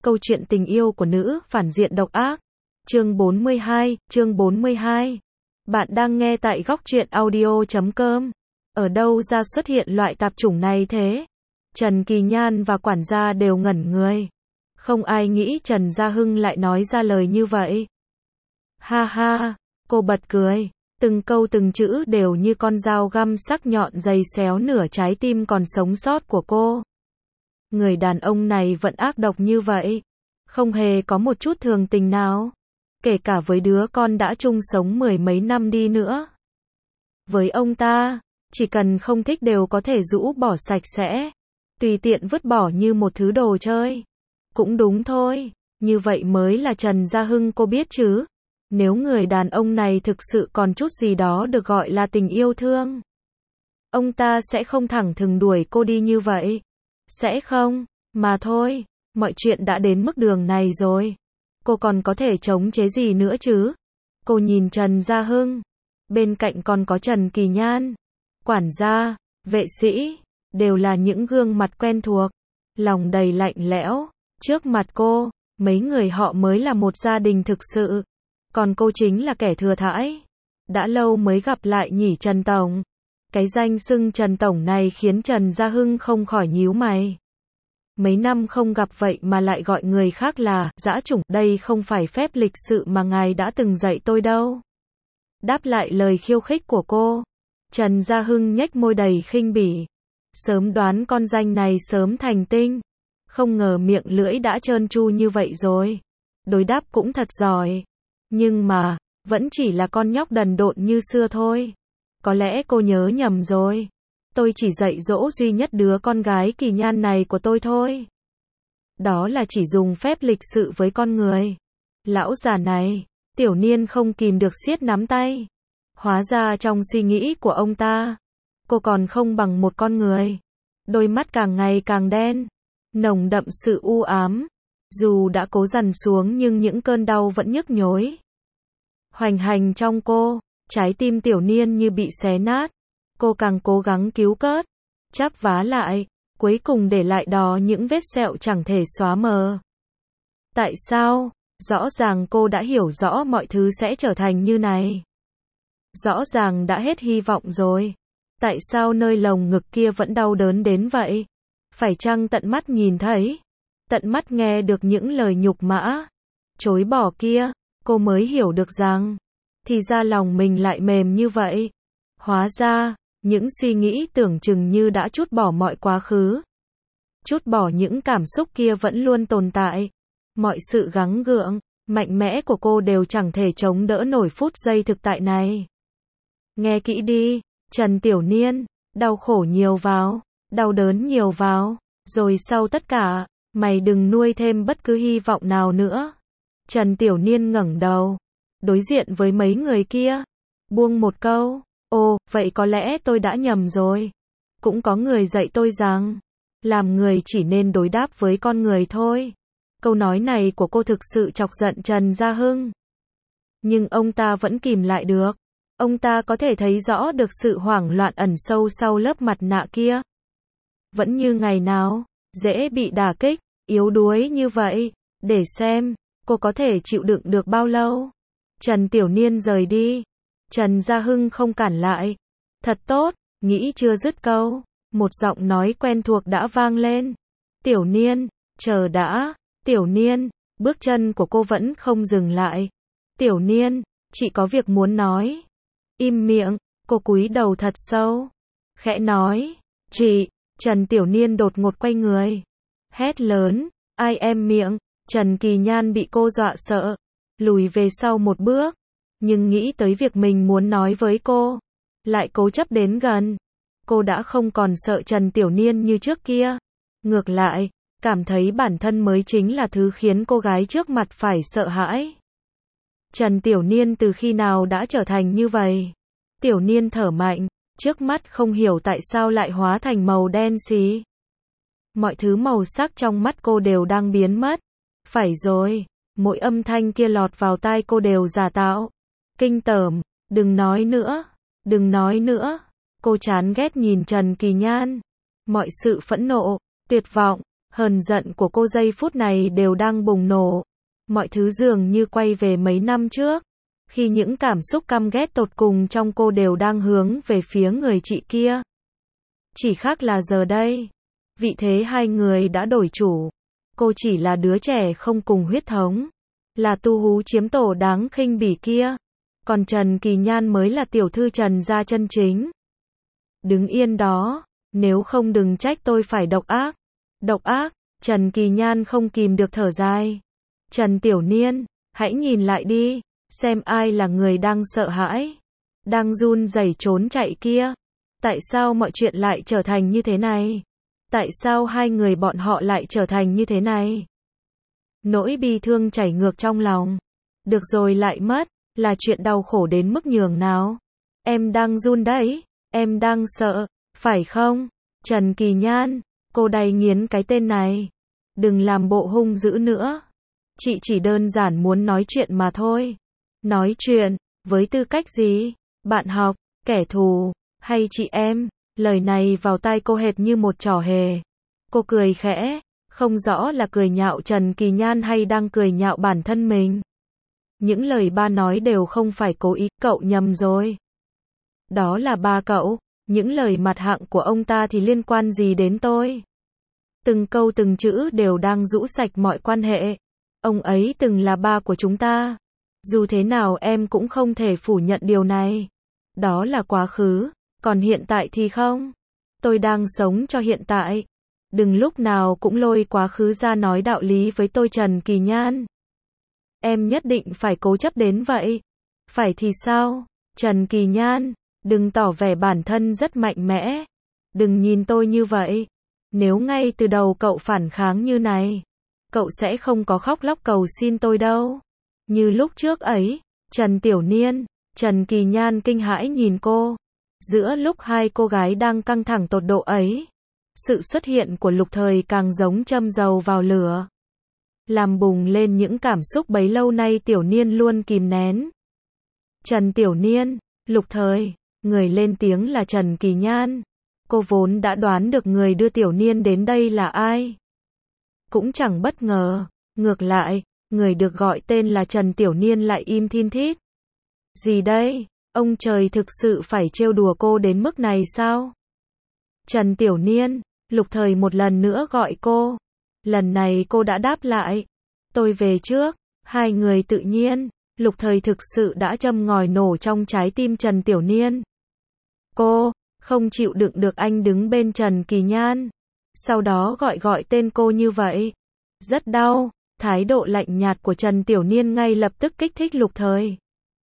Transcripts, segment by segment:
Câu chuyện tình yêu của nữ phản diện độc ác. Chương 42. Bạn đang nghe tại góc truyện audio.com. Ở đâu ra xuất hiện loại tạp chủng này thế? Trần Kỳ Nhan và quản gia đều ngẩn người. Không ai nghĩ Trần Gia Hưng lại nói ra lời như vậy. Ha ha, cô bật cười. Từng câu từng chữ đều như con dao găm sắc nhọn giày xéo nửa trái tim còn sống sót của cô. Người đàn ông này vẫn ác độc như vậy. Không hề có một chút thường tình nào. Kể cả với đứa con đã chung sống mười mấy năm đi nữa. Với ông ta, chỉ cần không thích đều có thể rũ bỏ sạch sẽ. Tùy tiện vứt bỏ như một thứ đồ chơi. Cũng đúng thôi, như vậy mới là Trần Gia Hưng cô biết chứ. Nếu người đàn ông này thực sự còn chút gì đó được gọi là tình yêu thương, ông ta sẽ không thẳng thừng đuổi cô đi như vậy. Sẽ không, mà thôi, mọi chuyện đã đến mức đường này rồi. Cô còn có thể chống chế gì nữa chứ? Cô nhìn Trần Gia Hưng. Bên cạnh còn có Trần Kỳ Nhan, quản gia, vệ sĩ, đều là những gương mặt quen thuộc. Lòng đầy lạnh lẽo. Trước mặt cô, mấy người họ mới là một gia đình thực sự. Còn cô chính là kẻ thừa thãi. Đã lâu mới gặp lại nhỉ Trần Tổng. Cái danh xưng Trần Tổng này khiến Trần Gia Hưng không khỏi nhíu mày. Mấy năm không gặp vậy mà lại gọi người khác là dã chủng, đây không phải phép lịch sự mà ngài đã từng dạy tôi đâu. Đáp lại lời khiêu khích của cô, Trần Gia Hưng nhếch môi đầy khinh bỉ. Sớm đoán con danh này sớm thành tinh. Không ngờ miệng lưỡi đã trơn tru như vậy rồi. Đối đáp cũng thật giỏi. Nhưng mà, vẫn chỉ là con nhóc đần độn như xưa thôi. Có lẽ cô nhớ nhầm rồi. Tôi chỉ dạy dỗ duy nhất đứa con gái Kỳ Nhan này của tôi thôi. Đó là chỉ dùng phép lịch sự với con người. Lão già này, Tiểu Niên không kìm được siết nắm tay. Hóa ra trong suy nghĩ của ông ta, cô còn không bằng một con người. Đôi mắt càng ngày càng đen, nồng đậm sự u ám. Dù đã cố dằn xuống nhưng những cơn đau vẫn nhức nhối hoành hành trong cô. Trái tim Tiểu Niên như bị xé nát. Cô càng cố gắng cứu cớt, chắp vá lại, cuối cùng để lại đó những vết sẹo chẳng thể xóa mờ. Tại sao? Rõ ràng cô đã hiểu rõ mọi thứ sẽ trở thành như này. Rõ ràng đã hết hy vọng rồi. Tại sao nơi lồng ngực kia vẫn đau đớn đến vậy? Phải chăng tận mắt nhìn thấy, tận mắt nghe được những lời nhục mã, chối bỏ kia, cô mới hiểu được rằng, thì ra lòng mình lại mềm như vậy. Hóa ra, những suy nghĩ tưởng chừng như đã trút bỏ mọi quá khứ. Trút bỏ những cảm xúc kia vẫn luôn tồn tại. Mọi sự gắng gượng, mạnh mẽ của cô đều chẳng thể chống đỡ nổi phút giây thực tại này. Nghe kỹ đi, Trần Tiểu Niên, đau khổ nhiều vào, đau đớn nhiều vào, rồi sau tất cả, mày đừng nuôi thêm bất cứ hy vọng nào nữa. Trần Tiểu Niên ngẩng đầu, đối diện với mấy người kia, buông một câu. Ồ, vậy có lẽ tôi đã nhầm rồi. Cũng có người dạy tôi rằng, làm người chỉ nên đối đáp với con người thôi. Câu nói này của cô thực sự chọc giận Trần Gia Hưng. Nhưng ông ta vẫn kìm lại được. Ông ta có thể thấy rõ được sự hoảng loạn ẩn sâu sau lớp mặt nạ kia. Vẫn như ngày nào, dễ bị đả kích, yếu đuối như vậy. Để xem, cô có thể chịu đựng được bao lâu. Trần Tiểu Niên rời đi. Trần Gia Hưng không cản lại. Thật tốt, nghĩ chưa dứt câu, một giọng nói quen thuộc đã vang lên. Tiểu Niên, chờ đã. Tiểu Niên, bước chân của cô vẫn không dừng lại. Tiểu Niên, chị có việc muốn nói. Im miệng, cô cúi đầu thật sâu. Khẽ nói, chị. Trần Tiểu Niên đột ngột quay người. Hét lớn, ai em miệng. Trần Kỳ Nhan bị cô dọa sợ, lùi về sau một bước. Nhưng nghĩ tới việc mình muốn nói với cô, lại cố chấp đến gần. Cô đã không còn sợ Trần Tiểu Niên như trước kia. Ngược lại, cảm thấy bản thân mới chính là thứ khiến cô gái trước mặt phải sợ hãi. Trần Tiểu Niên từ khi nào đã trở thành như vậy? Tiểu Niên thở mạnh, trước mắt không hiểu tại sao lại hóa thành màu đen xì. Mọi thứ màu sắc trong mắt cô đều đang biến mất. Phải rồi, mỗi âm thanh kia lọt vào tai cô đều giả tạo. Kinh tởm, đừng nói nữa, đừng nói nữa. Cô chán ghét nhìn Trần Kỳ Nhan. Mọi sự phẫn nộ, tuyệt vọng, Hờn giận của cô giây phút này đều đang bùng nổ. Mọi thứ dường như quay về mấy năm trước, khi những cảm xúc căm ghét tột cùng trong cô đều đang hướng về phía người chị kia. Chỉ khác là giờ đây, vị thế hai người đã đổi chủ. Cô chỉ là đứa trẻ không cùng huyết thống, là tu hú chiếm tổ đáng khinh bỉ kia. Còn Trần Kỳ Nhan mới là tiểu thư Trần gia chân chính. Đứng yên đó, nếu không đừng trách tôi phải độc ác. Độc ác, Trần Kỳ Nhan không kìm được thở dài. Trần Tiểu Niên, hãy nhìn lại đi, xem ai là người đang sợ hãi, đang run rẩy trốn chạy kia. Tại sao mọi chuyện lại trở thành như thế này? Tại sao hai người bọn họ lại trở thành như thế này? Nỗi bi thương chảy ngược trong lòng. Được rồi lại mất, là chuyện đau khổ đến mức nhường nào? Em đang run đấy, em đang sợ, phải không? Trần Kỳ Nhan, cô đày nghiến cái tên này. Đừng làm bộ hung dữ nữa. Chị chỉ đơn giản muốn nói chuyện mà thôi. Nói chuyện, với tư cách gì? Bạn học, kẻ thù, hay chị em? Lời này vào tai cô hệt như một trò hề. Cô cười khẽ, không rõ là cười nhạo Trần Kỳ Nhan hay đang cười nhạo bản thân mình. Những lời ba nói đều không phải cố ý, cậu nhầm rồi. Đó là ba cậu, những lời mặt hạng của ông ta thì liên quan gì đến tôi? Từng câu từng chữ đều đang rũ sạch mọi quan hệ. Ông ấy từng là ba của chúng ta. Dù thế nào em cũng không thể phủ nhận điều này. Đó là quá khứ, còn hiện tại thì không. Tôi đang sống cho hiện tại. Đừng lúc nào cũng lôi quá khứ ra nói đạo lý với tôi Trần Kỳ Nhan. Em nhất định phải cố chấp đến vậy. Phải thì sao? Trần Kỳ Nhan, đừng tỏ vẻ bản thân rất mạnh mẽ. Đừng nhìn tôi như vậy. Nếu ngay từ đầu cậu phản kháng như này, cậu sẽ không có khóc lóc cầu xin tôi đâu. Như lúc trước ấy, Trần Tiểu Niên, Trần Kỳ Nhan kinh hãi nhìn cô. Giữa lúc hai cô gái đang căng thẳng tột độ ấy, sự xuất hiện của Lục Thời càng giống châm dầu vào lửa, làm bùng lên những cảm xúc bấy lâu nay Tiểu Niên luôn kìm nén. Trần Tiểu Niên, Lục Thời, người lên tiếng là Trần Kỳ Nhan. Cô vốn đã đoán được người đưa Tiểu Niên đến đây là ai. Cũng chẳng bất ngờ, ngược lại, người được gọi tên là Trần Tiểu Niên lại im thin thít. Gì đây? Ông trời thực sự phải trêu đùa cô đến mức này sao? Trần Tiểu Niên, Lục Thời một lần nữa gọi cô. Lần này cô đã đáp lại. Tôi về trước. Hai người tự nhiên, Lục Thời thực sự đã châm ngòi nổ trong trái tim Trần Tiểu Niên. Cô không chịu đựng được anh đứng bên Trần Kỳ Nhan, sau đó gọi tên cô như vậy. Rất đau. Thái độ lạnh nhạt của Trần Tiểu Niên ngay lập tức kích thích Lục Thời.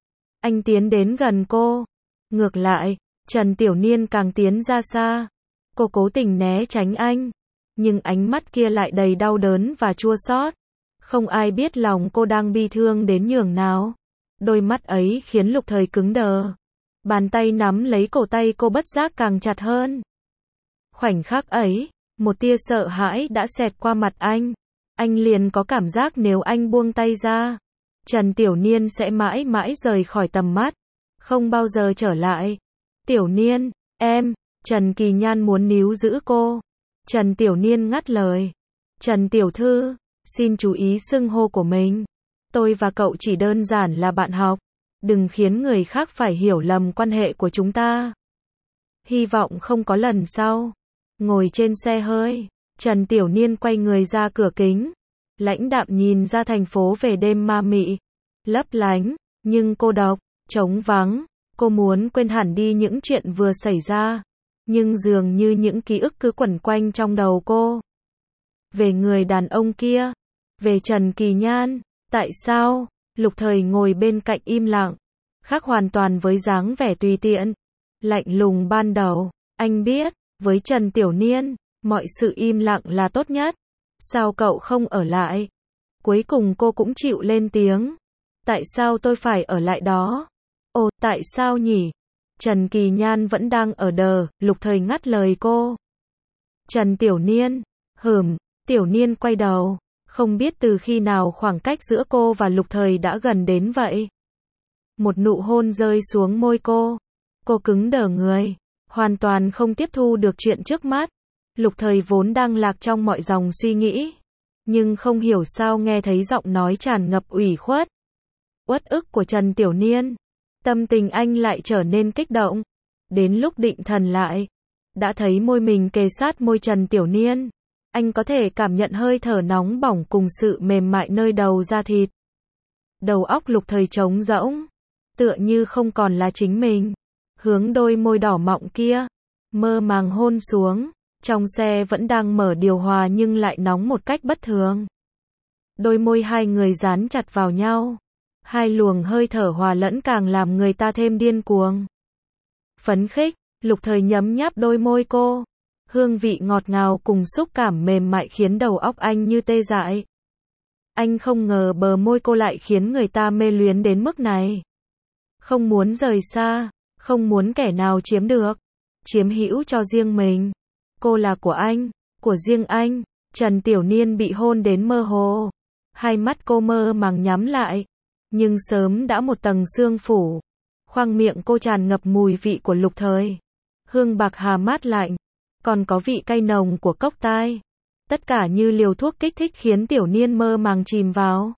Anh tiến đến gần cô. Ngược lại, Trần Tiểu Niên càng tiến ra xa. Cô cố tình né tránh anh, nhưng ánh mắt kia lại đầy đau đớn và chua xót. Không ai biết lòng cô đang bi thương đến nhường nào. Đôi mắt ấy khiến Lục Thời cứng đờ. Bàn tay nắm lấy cổ tay cô bất giác càng chặt hơn. Khoảnh khắc ấy, một tia sợ hãi đã xẹt qua mặt anh. Anh liền có cảm giác nếu anh buông tay ra, Trần Tiểu Niên sẽ mãi mãi rời khỏi tầm mắt, không bao giờ trở lại. Tiểu Niên, em, Trần Kỳ Nhan muốn níu giữ cô. Trần Tiểu Niên ngắt lời. Trần Tiểu Thư, xin chú ý xưng hô của mình. Tôi và cậu chỉ đơn giản là bạn học. Đừng khiến người khác phải hiểu lầm quan hệ của chúng ta. Hy vọng không có lần sau. Ngồi trên xe hơi, Trần Tiểu Niên quay người ra cửa kính. Lãnh đạm nhìn ra thành phố về đêm ma mị, lấp lánh, nhưng cô độc, trống vắng. Cô muốn quên hẳn đi những chuyện vừa xảy ra, nhưng dường như những ký ức cứ quẩn quanh trong đầu cô. Về người đàn ông kia, về Trần Kỳ Nhan. Tại sao? Lục Thời ngồi bên cạnh im lặng, khác hoàn toàn với dáng vẻ tùy tiện, lạnh lùng ban đầu. Anh biết, với Trần Tiểu Niên, mọi sự im lặng là tốt nhất. Sao cậu không ở lại? Cuối cùng cô cũng chịu lên tiếng. Tại sao tôi phải ở lại đó? Ồ, tại sao nhỉ? Trần Kỳ Nhan vẫn đang ở đờ, Lục Thời ngắt lời cô. Trần Tiểu Niên, Tiểu Niên quay đầu. Không biết từ khi nào khoảng cách giữa cô và Lục Thời đã gần đến vậy. Một nụ hôn rơi xuống môi cô. Cô cứng đờ người, hoàn toàn không tiếp thu được chuyện trước mắt. Lục Thời vốn đang lạc trong mọi dòng suy nghĩ, nhưng không hiểu sao nghe thấy giọng nói tràn ngập ủy khuất, uất ức của Trần Tiểu Niên. Tâm tình anh lại trở nên kích động. Đến lúc định thần lại, đã thấy môi mình kề sát môi Trần Tiểu Niên. Anh có thể cảm nhận hơi thở nóng bỏng cùng sự mềm mại nơi đầu da thịt. Đầu óc Lục Thời trống rỗng, tựa như không còn là chính mình. Hướng đôi môi đỏ mọng kia, mơ màng hôn xuống. Trong xe vẫn đang mở điều hòa nhưng lại nóng một cách bất thường. Đôi môi hai người dán chặt vào nhau. Hai luồng hơi thở hòa lẫn càng làm người ta thêm điên cuồng. Phấn khích, Lục Thời nhấm nháp đôi môi cô. Hương vị ngọt ngào cùng xúc cảm mềm mại khiến đầu óc anh như tê dại. Anh không ngờ bờ môi cô lại khiến người ta mê luyến đến mức này. Không muốn rời xa, không muốn kẻ nào chiếm được, chiếm hữu cho riêng mình. Cô là của anh, của riêng anh. Trần Tiểu Niên bị hôn đến mơ hồ. Hai mắt cô mơ màng nhắm lại, nhưng sớm đã một tầng sương phủ. Khoang miệng cô tràn ngập mùi vị của Lục Thời. Hương bạc hà mát lạnh, còn có vị cay nồng của cốc tai. Tất cả như liều thuốc kích thích khiến Tiểu Niên mơ màng chìm vào.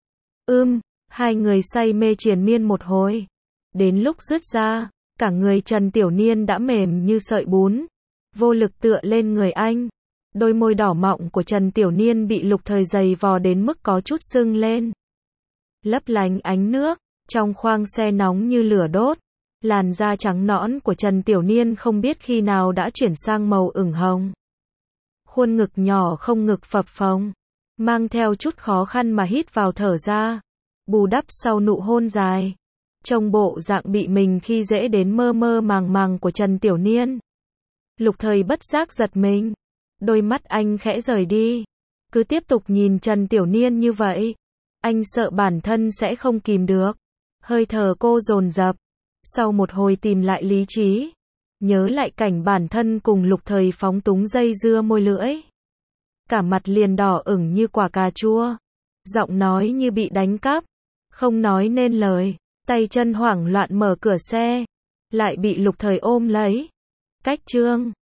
Hai người say mê triền miên một hồi. Đến lúc dứt ra, cả người Trần Tiểu Niên đã mềm như sợi bún, vô lực tựa lên người anh. Đôi môi đỏ mọng của Trần Tiểu Niên bị Lục Thời giày vò đến mức có chút sưng lên. Lấp lánh ánh nước, trong khoang xe nóng như lửa đốt. Làn da trắng nõn của Trần Tiểu Niên không biết khi nào đã chuyển sang màu ửng hồng. Khuôn ngực nhỏ không ngực phập phồng, mang theo chút khó khăn mà hít vào thở ra, bù đắp sau nụ hôn dài. Trông bộ dạng bị mình khi dễ đến mơ mơ màng màng của Trần Tiểu Niên. Lục Thời bất giác giật mình, đôi mắt anh khẽ rời đi, cứ tiếp tục nhìn Trần Tiểu Niên như vậy. Anh sợ bản thân sẽ không kìm được. Hơi thở cô dồn dập. Sau một hồi tìm lại lý trí, nhớ lại cảnh bản thân cùng Lục Thời phóng túng dây dưa môi lưỡi. Cả mặt liền đỏ ửng như quả cà chua. Giọng nói như bị đánh cắp, không nói nên lời. Tay chân hoảng loạn mở cửa xe, lại bị Lục Thời ôm lấy. Cách chương